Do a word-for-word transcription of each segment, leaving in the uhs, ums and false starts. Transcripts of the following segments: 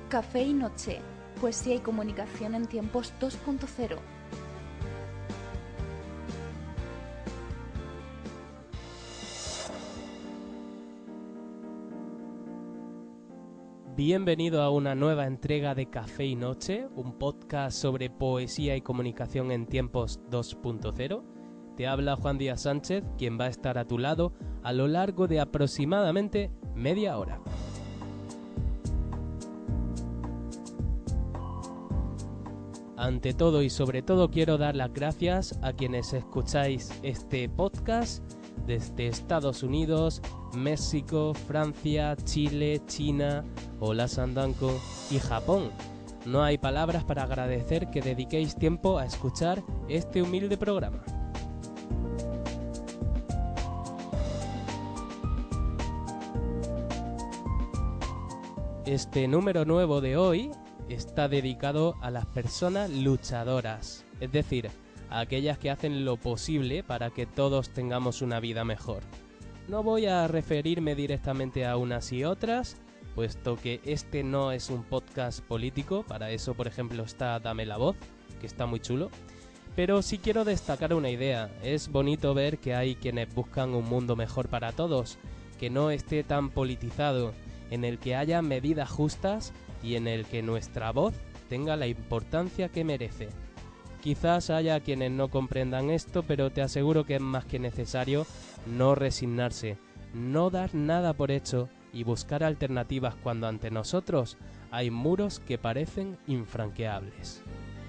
Café y Noche, poesía y comunicación en tiempos dos punto cero. Bienvenido a una nueva entrega de Café y Noche, un podcast sobre poesía y comunicación en tiempos dos punto cero. Te habla Juan Díaz Sánchez, quien va a estar a tu lado a lo largo de aproximadamente media hora. Ante todo y sobre todo quiero dar las gracias a quienes escucháis este podcast desde Estados Unidos, México, Francia, Chile, China, Hola Sandanko y Japón. No hay palabras para agradecer que dediquéis tiempo a escuchar este humilde programa. Este número nuevo de hoy está dedicado a las personas luchadoras, es decir, a aquellas que hacen lo posible para que todos tengamos una vida mejor. No voy a referirme directamente a unas y otras, puesto que este no es un podcast político, para eso por ejemplo está Dame la Voz, que está muy chulo, pero sí quiero destacar una idea. Es bonito ver que hay quienes buscan un mundo mejor para todos, que no esté tan politizado, en el que haya medidas justas y en el que nuestra voz tenga la importancia que merece. Quizás haya quienes no comprendan esto, pero te aseguro que es más que necesario no resignarse, no dar nada por hecho y buscar alternativas cuando ante nosotros hay muros que parecen infranqueables.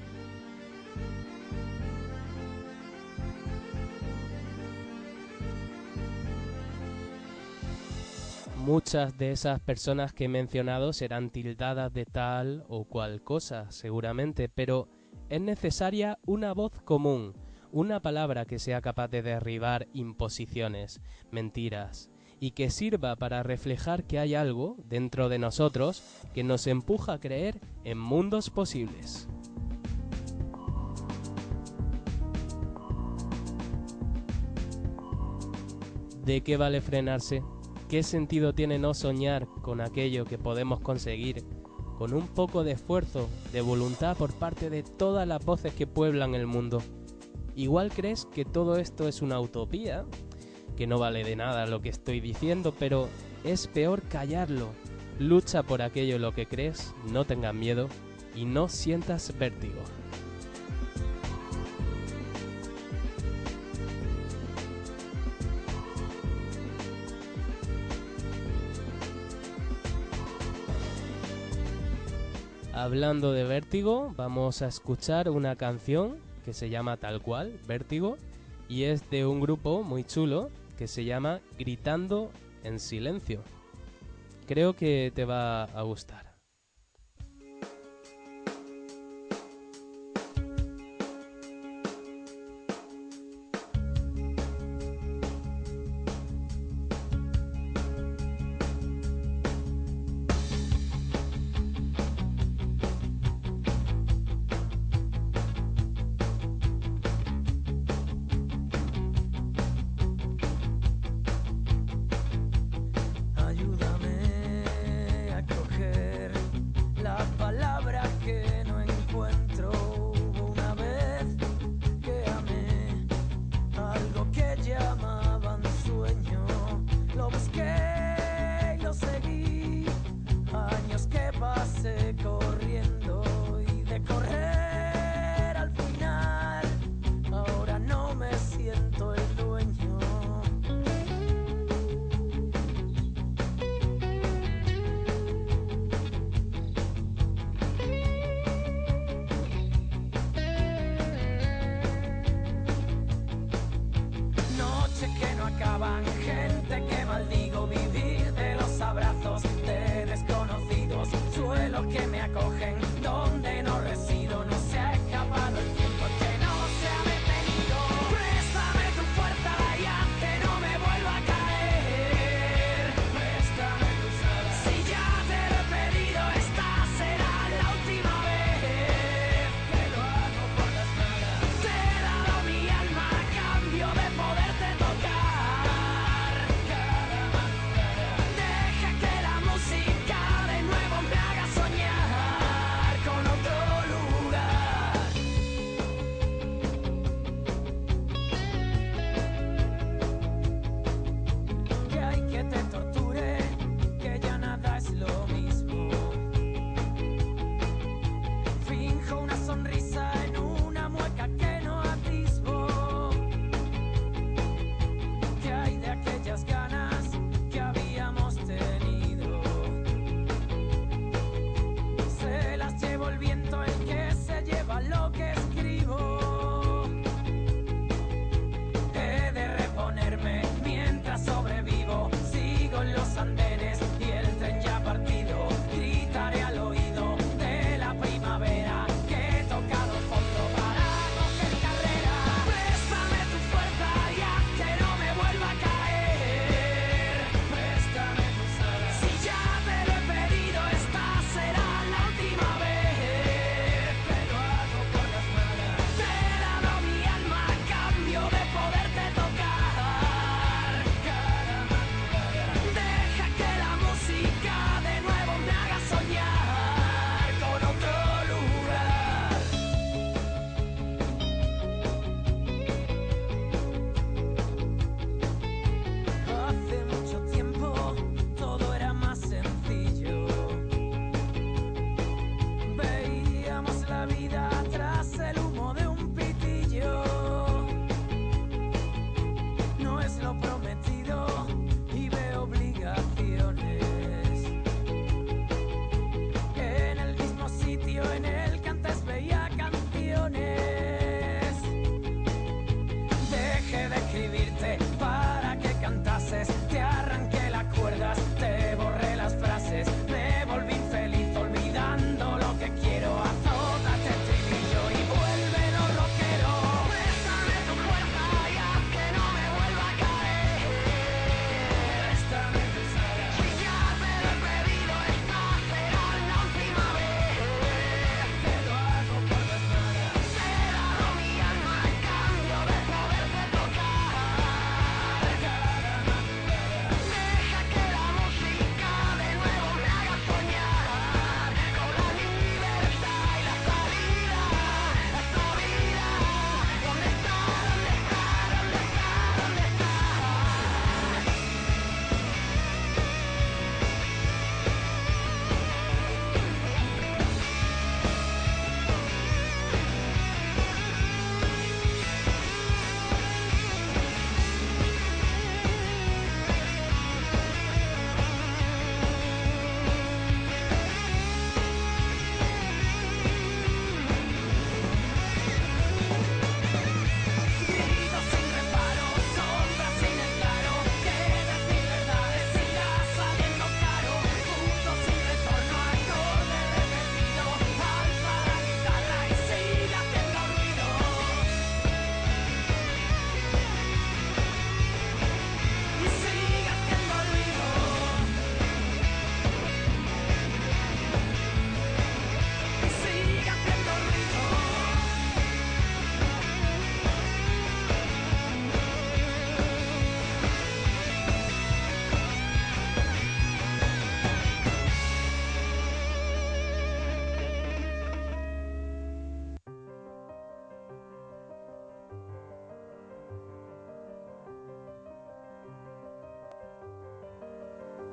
Muchas de esas personas que he mencionado serán tildadas de tal o cual cosa, seguramente, pero es necesaria una voz común, una palabra que sea capaz de derribar imposiciones, mentiras, y que sirva para reflejar que hay algo dentro de nosotros que nos empuja a creer en mundos posibles. ¿De qué vale frenarse? ¿Qué sentido tiene no soñar con aquello que podemos conseguir con un poco de esfuerzo, de voluntad por parte de todas las voces que pueblan el mundo? Igual crees que todo esto es una utopía, que no vale de nada lo que estoy diciendo, pero es peor callarlo. Lucha por aquello en lo que crees, no tengas miedo y no sientas vértigo. Hablando de vértigo, vamos a escuchar una canción que se llama tal cual, Vértigo, y es de un grupo muy chulo que se llama Gritando en Silencio. Creo que te va a gustar. Deja que la música de nuevo me haga soñar.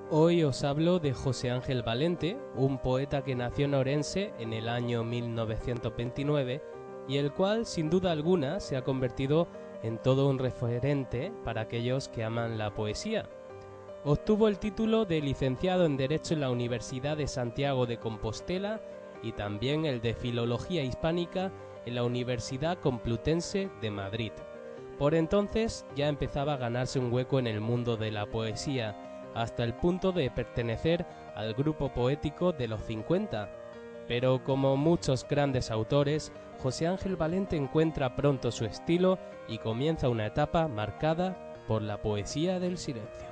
Hoy os hablo de José Ángel Valente, un poeta que nació en Orense en el año mil novecientos veintinueve y el cual, sin duda alguna, se ha convertido en todo un referente para aquellos que aman la poesía. Obtuvo el título de licenciado en Derecho en la Universidad de Santiago de Compostela y también el de Filología Hispánica en la Universidad Complutense de Madrid. Por entonces ya empezaba a ganarse un hueco en el mundo de la poesía, hasta el punto de pertenecer al grupo poético de los cincuenta. Pero como muchos grandes autores, José Ángel Valente encuentra pronto su estilo y comienza una etapa marcada por la poesía del silencio.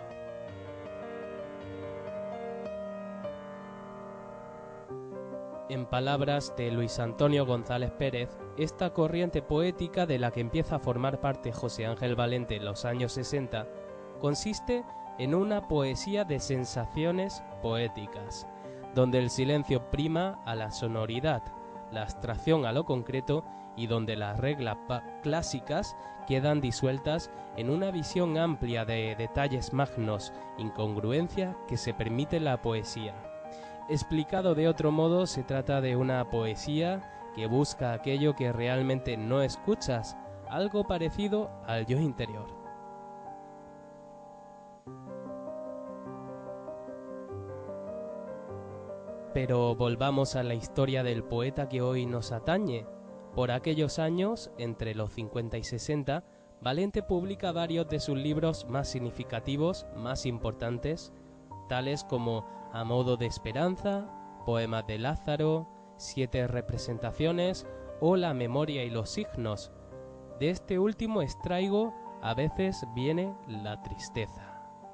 En palabras de Luis Antonio González Pérez, esta corriente poética de la que empieza a formar parte José Ángel Valente en los años sesenta consiste en una poesía de sensaciones poéticas, donde el silencio prima a la sonoridad, la abstracción a lo concreto y donde las reglas clásicas quedan disueltas en una visión amplia de detalles magnos, incongruencia que se permite la poesía. Explicado de otro modo, se trata de una poesía que busca aquello que realmente no escuchas, algo parecido al yo interior. Pero volvamos a la historia del poeta que hoy nos atañe. Por aquellos años, entre los cincuenta y sesenta, Valente publica varios de sus libros más significativos, más importantes, tales como A modo de esperanza, Poemas de Lázaro, Siete representaciones o La memoria y los signos. De este último extraigo A veces viene la tristeza.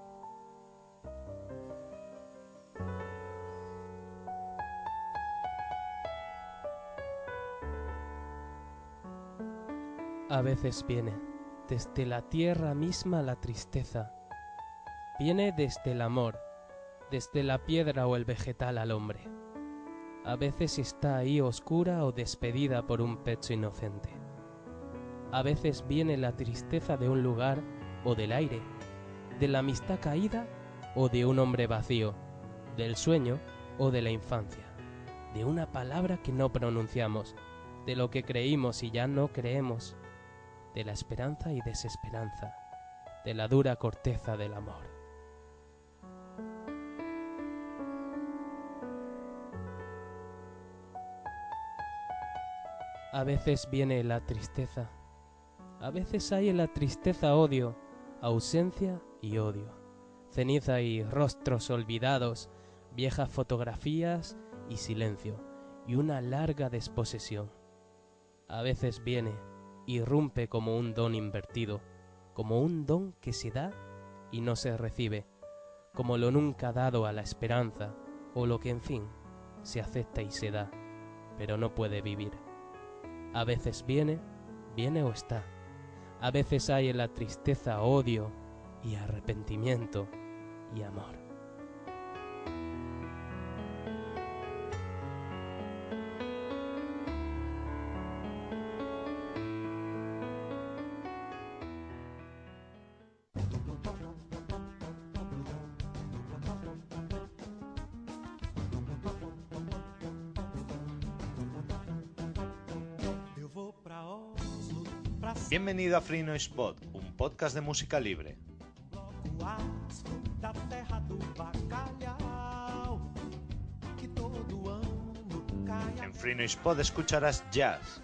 A veces viene desde la tierra misma la tristeza, viene desde el amor, desde la piedra o el vegetal al hombre. A veces está ahí oscura o despedida por un pecho inocente. A veces viene la tristeza de un lugar o del aire, de la amistad caída o de un hombre vacío, del sueño o de la infancia, de una palabra que no pronunciamos, de lo que creímos y ya no creemos, de la esperanza y desesperanza, de la dura corteza del amor. A veces viene la tristeza, a veces hay en la tristeza odio, ausencia y odio, ceniza y rostros olvidados, viejas fotografías y silencio, y una larga desposesión. A veces viene, irrumpe como un don invertido, como un don que se da y no se recibe, como lo nunca dado a la esperanza, o lo que en fin se acepta y se da, pero no puede vivir. A veces viene, viene o está, a veces hay en la tristeza odio y arrepentimiento y amor. Bienvenido a Free Noise Pod, un podcast de música libre. En Free Noise Pod escucharás jazz,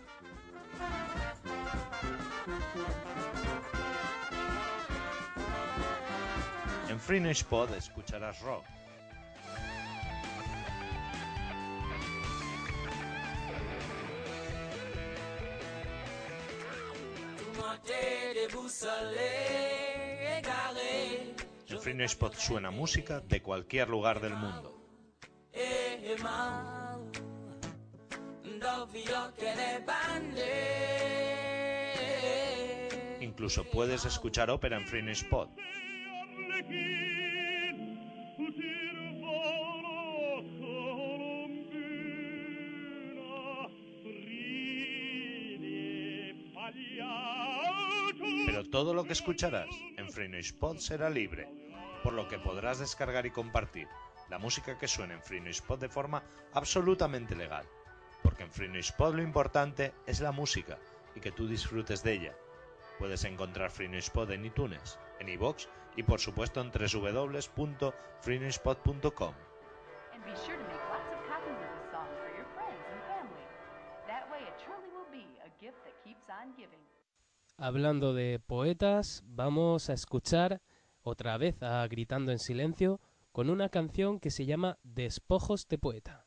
en Free Noise Pod escucharás rock, en Free Noise Pod suena música de cualquier lugar del mundo. Incluso puedes escuchar ópera en Free Noise Pod. Pero todo lo que escucharás en Free Noise Pod será libre. por lo que podrás descargar y compartir la música que suena en Free Noise Pod de forma absolutamente legal. Porque en Free Noise Pod lo importante es la música y que tú disfrutes de ella. Puedes encontrar Free Noise Pod en iTunes, en iVoox y por supuesto en w w w punto free noise pod punto com. And be sure to make lots of copies of this song for your friends and family. That way it truly will be a gift that keeps on giving. Hablando de poetas, vamos a escuchar otra vez a Gritando en Silencio con una canción que se llama Despojos de Poeta.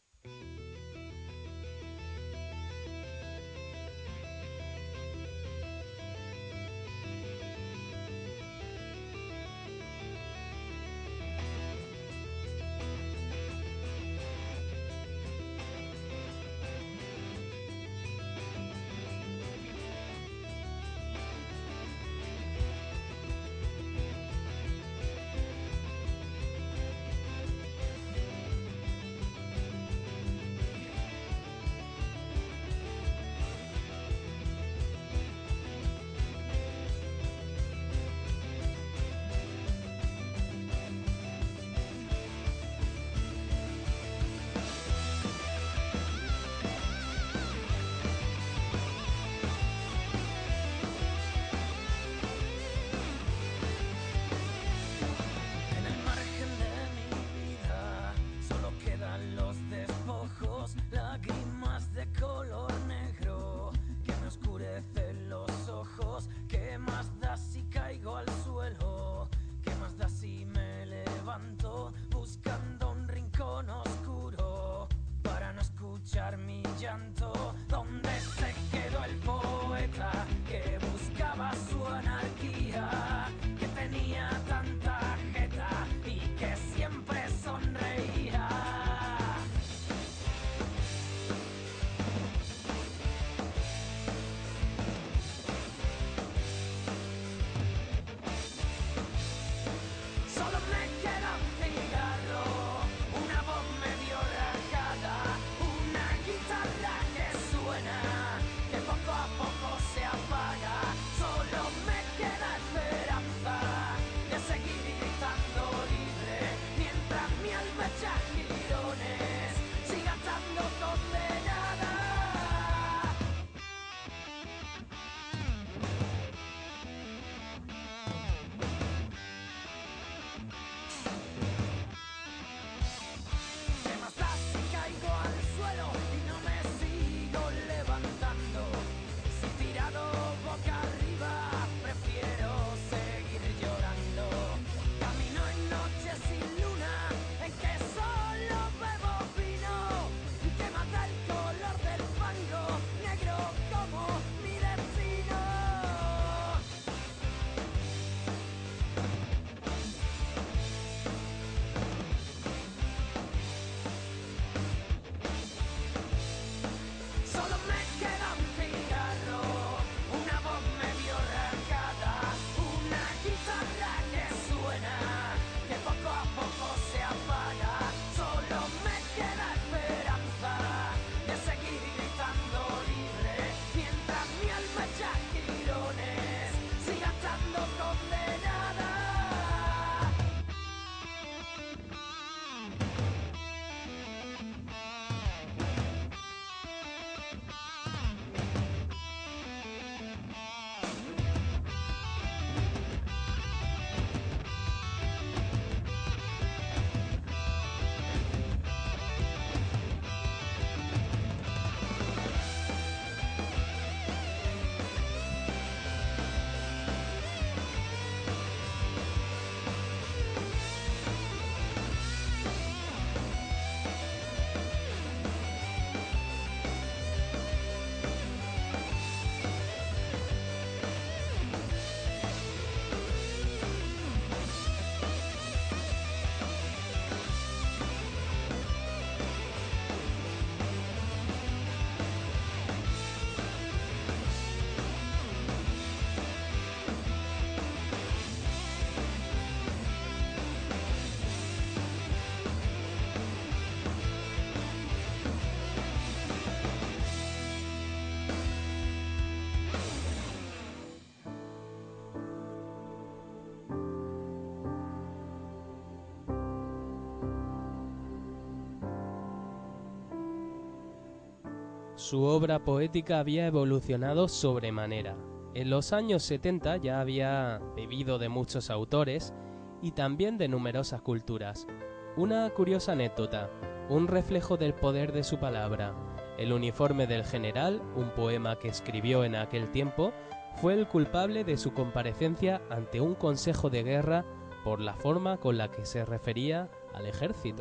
Su obra poética había evolucionado sobremanera. En los años setenta ya había bebido de muchos autores y también de numerosas culturas. Una curiosa anécdota, un reflejo del poder de su palabra. El uniforme del general, un poema que escribió en aquel tiempo, fue el culpable de su comparecencia ante un consejo de guerra por la forma con la que se refería al ejército.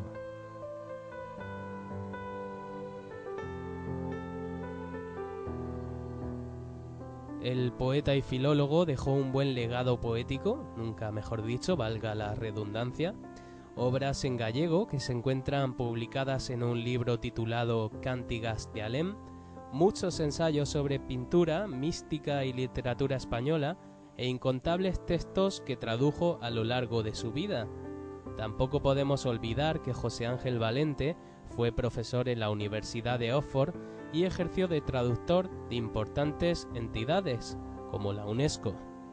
El poeta y filólogo dejó un buen legado poético, nunca mejor dicho, valga la redundancia, obras en gallego que se encuentran publicadas en un libro titulado Cántigas de Alem, muchos ensayos sobre pintura, mística y literatura española e incontables textos que tradujo a lo largo de su vida. Tampoco podemos olvidar que José Ángel Valente fue profesor en la Universidad de Oxford y ejerció de traductor de importantes entidades, como la UNESCO.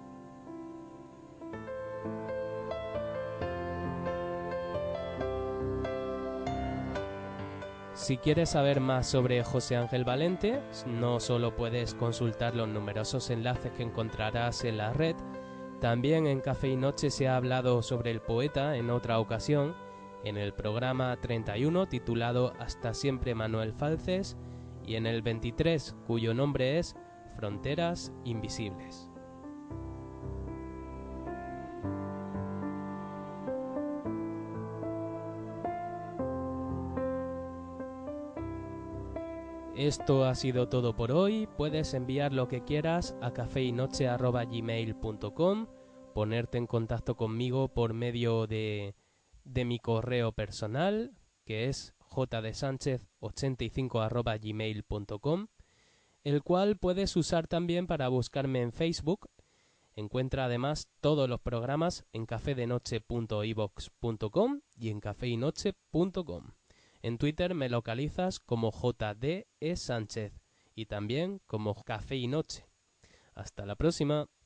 Si quieres saber más sobre José Ángel Valente, no solo puedes consultar los numerosos enlaces que encontrarás en la red, también en Café y Noche se ha hablado sobre el poeta en otra ocasión, en el programa treinta y uno titulado Hasta siempre Manuel Falces, y en el veintitrés, cuyo nombre es Fronteras Invisibles. Esto ha sido todo por hoy. Puedes enviar lo que quieras a cafeynoche arroba gmail punto com, ponerte en contacto conmigo por medio de, de mi correo personal, que es jdesánchez ochenta y cinco arroba gmail punto com, el cual puedes usar también para buscarme en Facebook. Encuentra además todos los programas en cafedenoche punto i vox punto com y en cafeynoche punto com. En Twitter me localizas como J D E Sánchez y también como Café y Noche. Hasta la próxima.